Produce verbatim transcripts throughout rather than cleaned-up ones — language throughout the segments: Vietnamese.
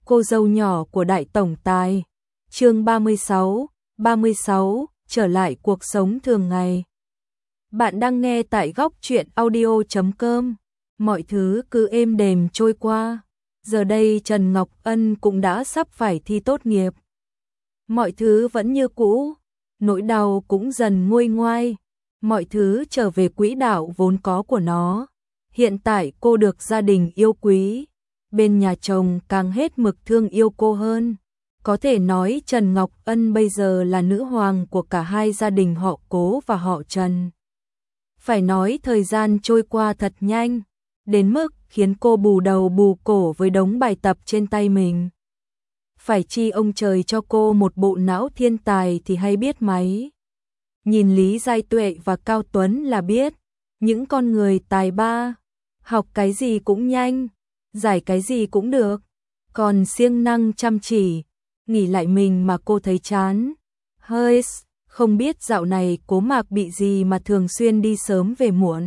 cô dâu nhỏ của đại tổng tài. Chương ba mươi sáu, ba mươi sáu, trở lại cuộc sống thường ngày. Bạn đang nghe tại góc truyện audio chấm com. Mọi thứ cứ êm đềm trôi qua. Giờ đây Trần Ngọc Ân cũng đã sắp phải thi tốt nghiệp. Mọi thứ vẫn như cũ, nỗi đau cũng dần nguôi ngoai, mọi thứ trở về quỹ đạo vốn có của nó. Hiện tại cô được gia đình yêu quý, bên nhà chồng càng hết mực thương yêu cô hơn. Có thể nói Trần Ngọc Ân bây giờ là nữ hoàng của cả hai gia đình họ Cố và họ Trần. Phải nói thời gian trôi qua thật nhanh, đến mức khiến cô bù đầu bù cổ với đống bài tập trên tay mình. Phải chi ông trời cho cô một bộ não thiên tài thì hay biết mấy. Nhìn Lý Giai Tuệ và Cao Tuấn là biết, những con người tài ba, học cái gì cũng nhanh, giải cái gì cũng được, còn siêng năng chăm chỉ, nghỉ lại mình mà cô thấy chán. Hơi, không biết dạo này Cố Mạc bị gì mà thường xuyên đi sớm về muộn.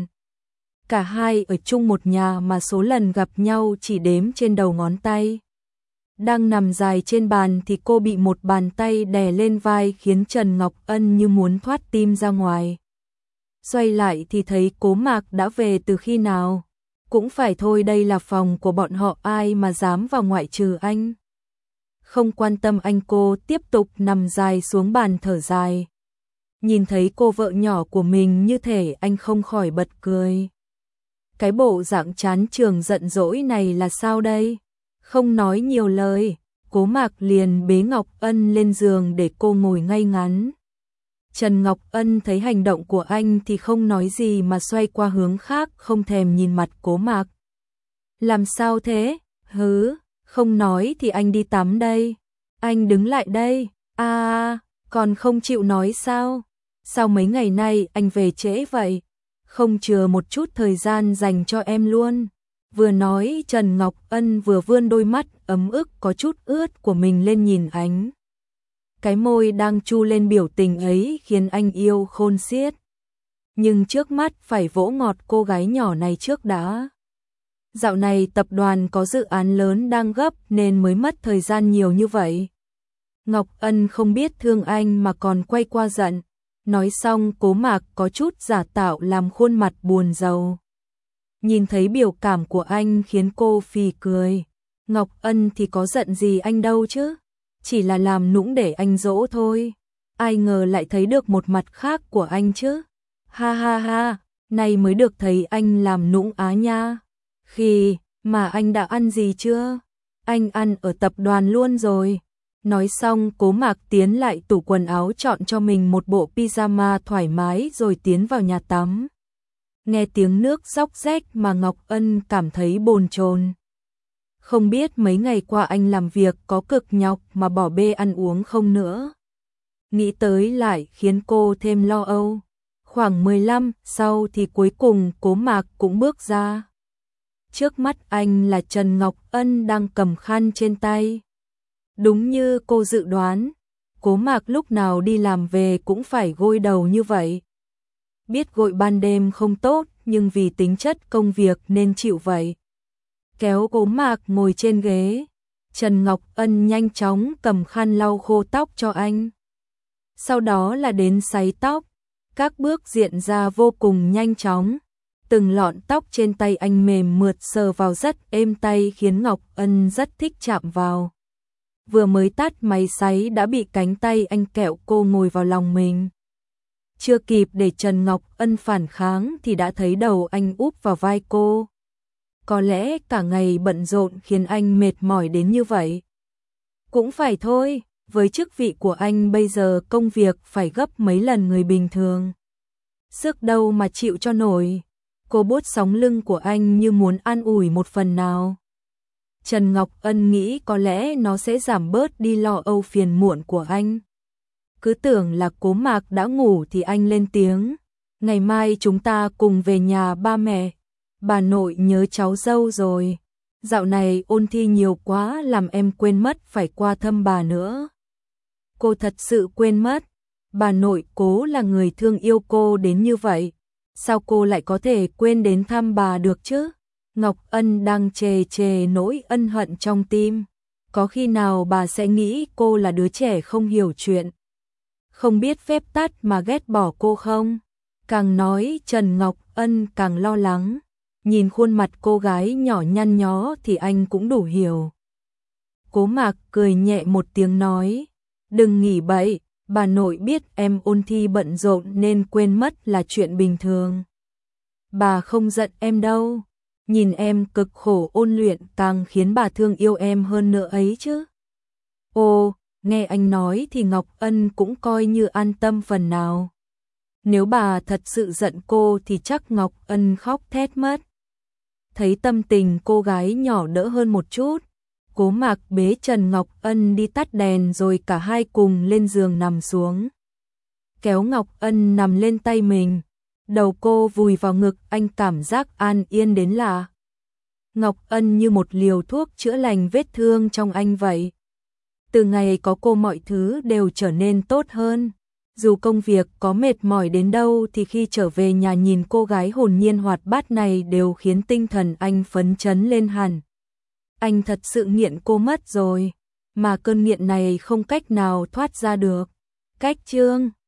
Cả hai ở chung một nhà mà số lần gặp nhau chỉ đếm trên đầu ngón tay. Đang nằm dài trên bàn thì cô bị một bàn tay đè lên vai khiến Trần Ngọc Ân như muốn thoát tim ra ngoài. Xoay lại thì thấy Cố Mạc đã về từ khi nào. Cũng phải thôi, đây là phòng của bọn họ, ai mà dám vào ngoại trừ anh. Không quan tâm anh, cô tiếp tục nằm dài xuống bàn thở dài. Nhìn thấy cô vợ nhỏ của mình như thể anh không khỏi bật cười. Cái bộ dạng chán trường giận dỗi này là sao đây? Không nói nhiều lời, Cố Mạc liền bế Ngọc Ân lên giường để cô ngồi ngay ngắn. Trần Ngọc Ân thấy hành động của anh thì không nói gì mà xoay qua hướng khác, không thèm nhìn mặt Cố Mạc. Làm sao thế? Hứ, không nói thì anh đi tắm đây. Anh đứng lại đây. À, còn không chịu nói sao? Sao mấy ngày nay anh về trễ vậy? Không chừa một chút thời gian dành cho em luôn. Vừa nói Trần Ngọc Ân vừa vươn đôi mắt ấm ức có chút ướt của mình lên nhìn anh. Cái môi đang chu lên biểu tình ấy khiến anh yêu khôn xiết. Nhưng trước mắt phải vỗ ngọt cô gái nhỏ này trước đã. Dạo này tập đoàn có dự án lớn đang gấp nên mới mất thời gian nhiều như vậy. Ngọc Ân không biết thương anh mà còn quay qua giận. Nói xong Cố Mạc có chút giả tạo làm khuôn mặt buồn rầu. Nhìn thấy biểu cảm của anh khiến cô phì cười. Ngọc Ân thì có giận gì anh đâu chứ, chỉ là làm nũng để anh dỗ thôi. Ai ngờ lại thấy được một mặt khác của anh chứ. Ha ha ha, này mới được thấy anh làm nũng á nha. Khi mà anh đã ăn gì chưa? Anh ăn ở tập đoàn luôn rồi. Nói xong Cố Mạc tiến lại tủ quần áo chọn cho mình một bộ pyjama thoải mái rồi tiến vào nhà tắm. Nghe tiếng nước róc rách mà Ngọc Ân cảm thấy bồn chồn. Không biết mấy ngày qua anh làm việc có cực nhọc mà bỏ bê ăn uống không nữa. Nghĩ tới lại khiến cô thêm lo âu. Khoảng mười lăm sau thì cuối cùng Cố Mạc cũng bước ra. Trước mắt anh là Trần Ngọc Ân đang cầm khăn trên tay. Đúng như cô dự đoán, Cố Mạc lúc nào đi làm về cũng phải gội đầu như vậy. Biết gội ban đêm không tốt nhưng vì tính chất công việc nên chịu vậy. Kéo Cố Mạc ngồi trên ghế, Trần Ngọc Ân nhanh chóng cầm khăn lau khô tóc cho anh. Sau đó là đến sấy tóc, các bước diễn ra vô cùng nhanh chóng. Từng lọn tóc trên tay anh mềm mượt sờ vào rất êm tay khiến Ngọc Ân rất thích chạm vào. Vừa mới tắt máy sấy đã bị cánh tay anh kẹo cô ngồi vào lòng mình. Chưa kịp để Trần Ngọc Ân phản kháng thì đã thấy đầu anh úp vào vai cô. Có lẽ cả ngày bận rộn khiến anh mệt mỏi đến như vậy. Cũng phải thôi, với chức vị của anh bây giờ công việc phải gấp mấy lần người bình thường. Sức đâu mà chịu cho nổi. Cô vuốt sóng lưng của anh như muốn an ủi một phần nào. Trần Ngọc Ân nghĩ có lẽ nó sẽ giảm bớt đi lo âu phiền muộn của anh. Cứ tưởng là Cố Mạc đã ngủ thì anh lên tiếng. Ngày mai chúng ta cùng về nhà ba mẹ. Bà nội nhớ cháu dâu rồi. Dạo này ôn thi nhiều quá làm em quên mất phải qua thăm bà nữa. Cô thật sự quên mất. Bà nội Cố là người thương yêu cô đến như vậy. Sao cô lại có thể quên đến thăm bà được chứ? Ngọc Ân đang chề chề nỗi ân hận trong tim. Có khi nào bà sẽ nghĩ cô là đứa trẻ không hiểu chuyện, không biết phép tắc mà ghét bỏ cô không? Càng nói Trần Ngọc Ân càng lo lắng, nhìn khuôn mặt cô gái nhỏ nhăn nhó thì anh cũng đủ hiểu. Cố Mạc cười nhẹ một tiếng nói, đừng nghĩ bậy, bà nội biết em ôn thi bận rộn nên quên mất là chuyện bình thường. Bà không giận em đâu, nhìn em cực khổ ôn luyện càng khiến bà thương yêu em hơn nữa ấy chứ. Ồ, nghe anh nói thì Ngọc Ân cũng coi như an tâm phần nào. Nếu bà thật sự giận cô thì chắc Ngọc Ân khóc thét mất. Thấy tâm tình cô gái nhỏ đỡ hơn một chút, Cố Mạc bế Trần Ngọc Ân đi tắt đèn rồi cả hai cùng lên giường nằm xuống. Kéo Ngọc Ân nằm lên tay mình, đầu cô vùi vào ngực anh cảm giác an yên đến lạ. Ngọc Ân như một liều thuốc chữa lành vết thương trong anh vậy. Từ ngày có cô mọi thứ đều trở nên tốt hơn. Dù công việc có mệt mỏi đến đâu thì khi trở về nhà nhìn cô gái hồn nhiên hoạt bát này đều khiến tinh thần anh phấn chấn lên hẳn. Anh thật sự nghiện cô mất rồi, mà cơn nghiện này không cách nào thoát ra được. Cách chương